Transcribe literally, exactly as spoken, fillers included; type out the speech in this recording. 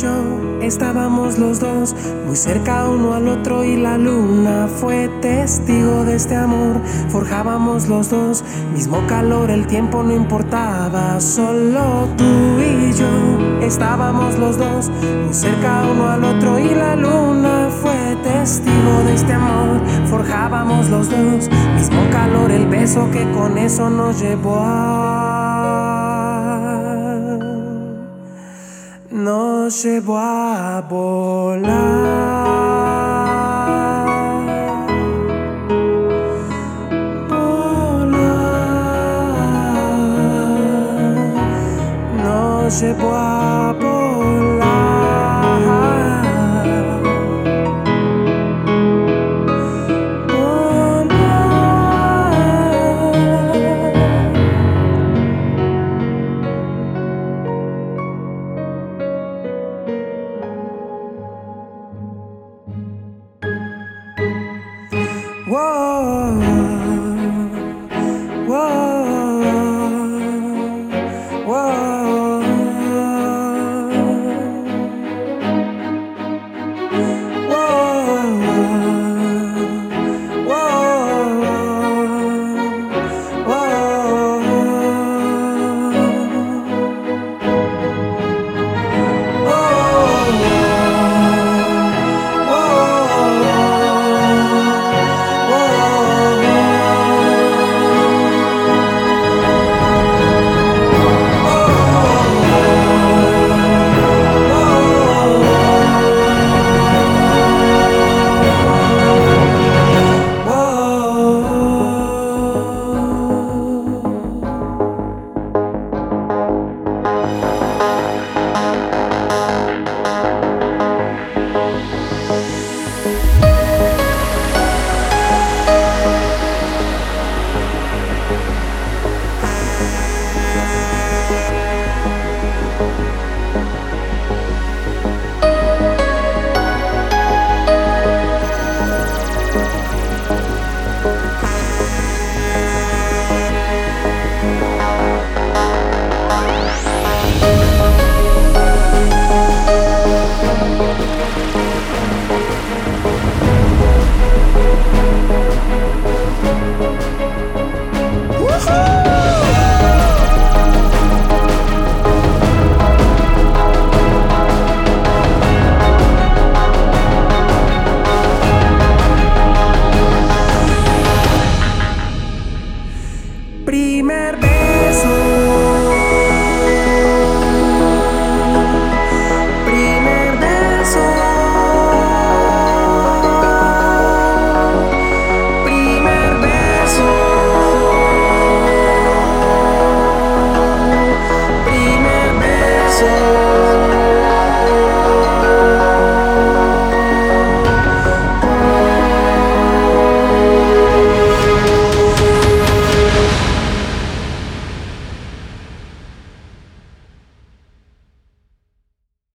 yo estábamos los dos muy cerca uno al otro y la luna fue testigo de este amor. Forjábamos los dos mismo calor, el tiempo no importaba, solo tú y yo estábamos los dos muy cerca uno al otro y la luna fue testigo de este amor. Forjábamos los dos mismo calor, el beso que con eso nos llevó a nos llevó a volar, volar, nos llevó a volar, volar. Whoa.